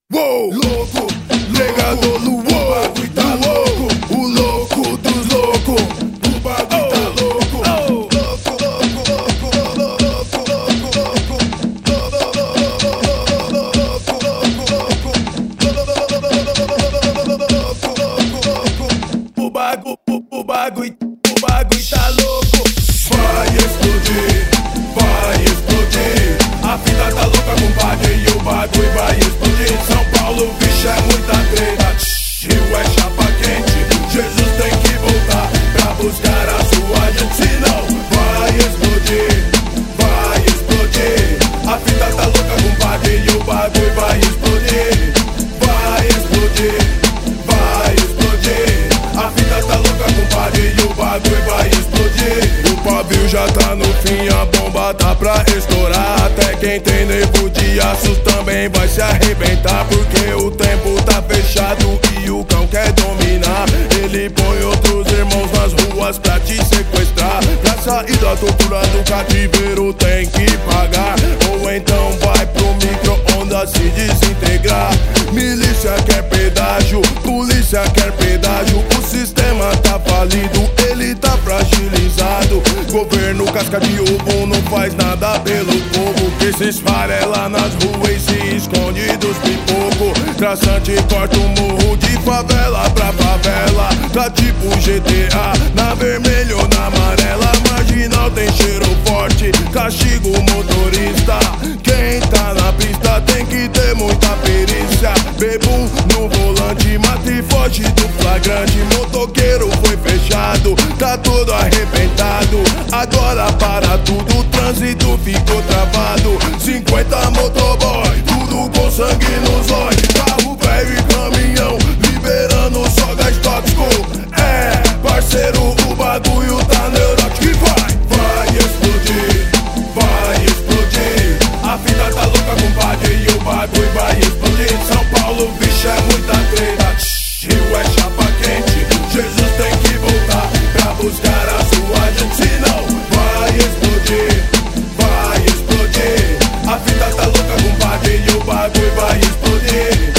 Uou, louco, legador do uou, bagulho tá louco, o louco dos loucos, o bagulho tá louco, o bagulho tá louco, vai explodir, a vida tá louca, compadre, e o bagulho vai explodir. São Paulo, bicho, é muita treta, Rio é chapa quente, Jesus tem que voltar pra buscar a sua gente, senão vai explodir, a vida tá louca, compadre, e o bagulho vai explodir, a vida tá louca, compadre, e o bagulho vai explodir. O pavio já tá no fim, a bomba tá pra estourar. Até quem tem nervo de aço também vai se arrebentar, porque o tempo tá fechado e o cão quer dominar. Ele põe outros irmãos nas ruas pra te sequestrar. Pra sair da tortura do cativeiro tem que pagar, ou então vai pro micro-ondas se desintegrar. Milícia quer pedágio, polícia quer pedágio. O sistema tá falido, ele tá fragilizado. Governo casca de ovo não faz nada pelo povo, que se esfarela nas ruas e se esconde dos pipoco. Traçante corta o morro de favela pra favela, tá tipo GTA, na vermelha ou na amarela. Marginal tem cheiro forte, castigo o motorista. Quem tá na pista tem que ter muita perícia. Bebum no volante, mata e foge do flagrante. Motoqueiro foi fechado, tá todo arrebentado. Agora para tudo, o trânsito ficou travado. 50 motoboy, tudo com sangue nos olhos. Carro velho e caminhão, liberando só gás tóxico. É, parceiro, o bagulho tá neurótico e vai explodir, a vida tá louca, compadre, e o bagulho vai explodir. São Paulo, bicho, é muita treta, Rio é chapa quente, Jesus tem que voltar pra buscar a sua gente, senão vai explodir, a vida tá louca, compadre, e o bagulho vai explodir,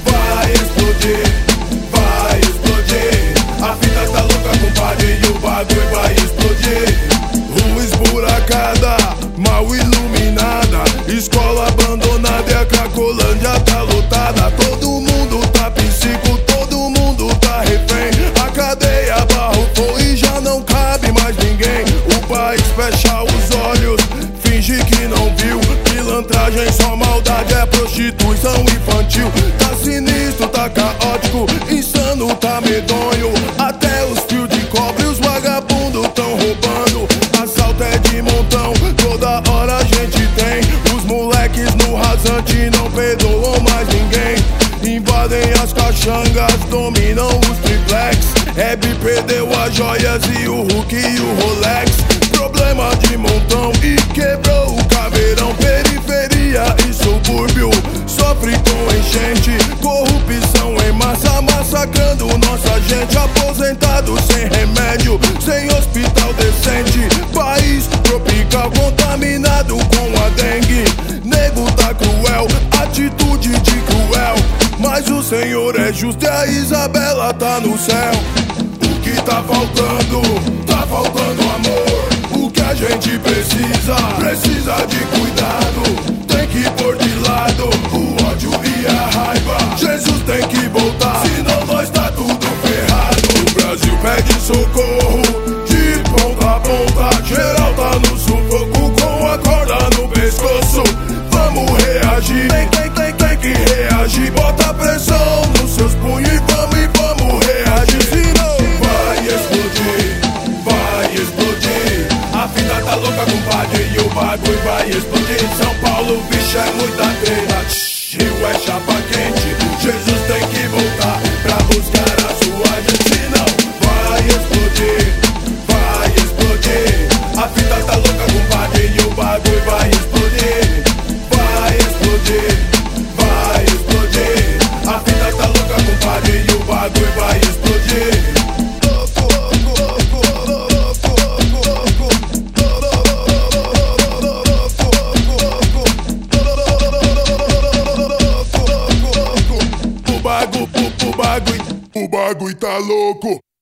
a vida tá louca, compadre, e o bagulho vai explodir. Rua esburacada, mal iluminada, escola abandonada e a Cracolândia tá lotada. Todo mundo tá psico, todo mundo tá refém. A cadeia abarrotou e já não cabe mais ninguém. O país fecha os olhos, finge que não viu. Pilantragem, só maldade, é prostituição infantil. Tá sinistro, tá caótico, insano, tá medonho. Até os fios de cobre os vagabundos tão roubando. Assalto é de montão, toda hora a gente tem. Os moleques no rasante não perdoam mais ninguém. Invadem as caixangas, dominam os triplex. Hebe perdeu as joias e o Hulk e o Rolex. Problema de montão e quebrou o caveirão. Periferia e subúrbio sofre com enchente. Corrupção em massa massacrando nossa gente. Aposentado sem remédio, sem hospital decente. País tropical contaminado com a dengue. Nego tá cruel, atitude de cruel. Mas o Senhor é justo e a Isabela tá no céu. O que tá faltando amor. O que a gente precisa de cuidado. Tem que pôr de lado o ódio e a raiva. Jesus tem que voltar, senão nós tá tudo ferrado. O Brasil pede socorro, de ponta a ponta. Geral tá no sufoco, com a corda no pescoço. Vamos reagir, tem que reagir. Bota pressão nos seus punhos e vamos reagir. Senão vai explodir, a vida tá louca, compadre, e o bagulho vai explodir. São Paulo, bicho, é muita treta, Rio é chapa quente, Jesus tem que voltar pra buscar a sua gente, senão vai explodir, a vida tá louca, compadre, e o bagulho vai explodir, a vida tá louca, compadre, e o bagulho vai explodir. o bagulho tá louco.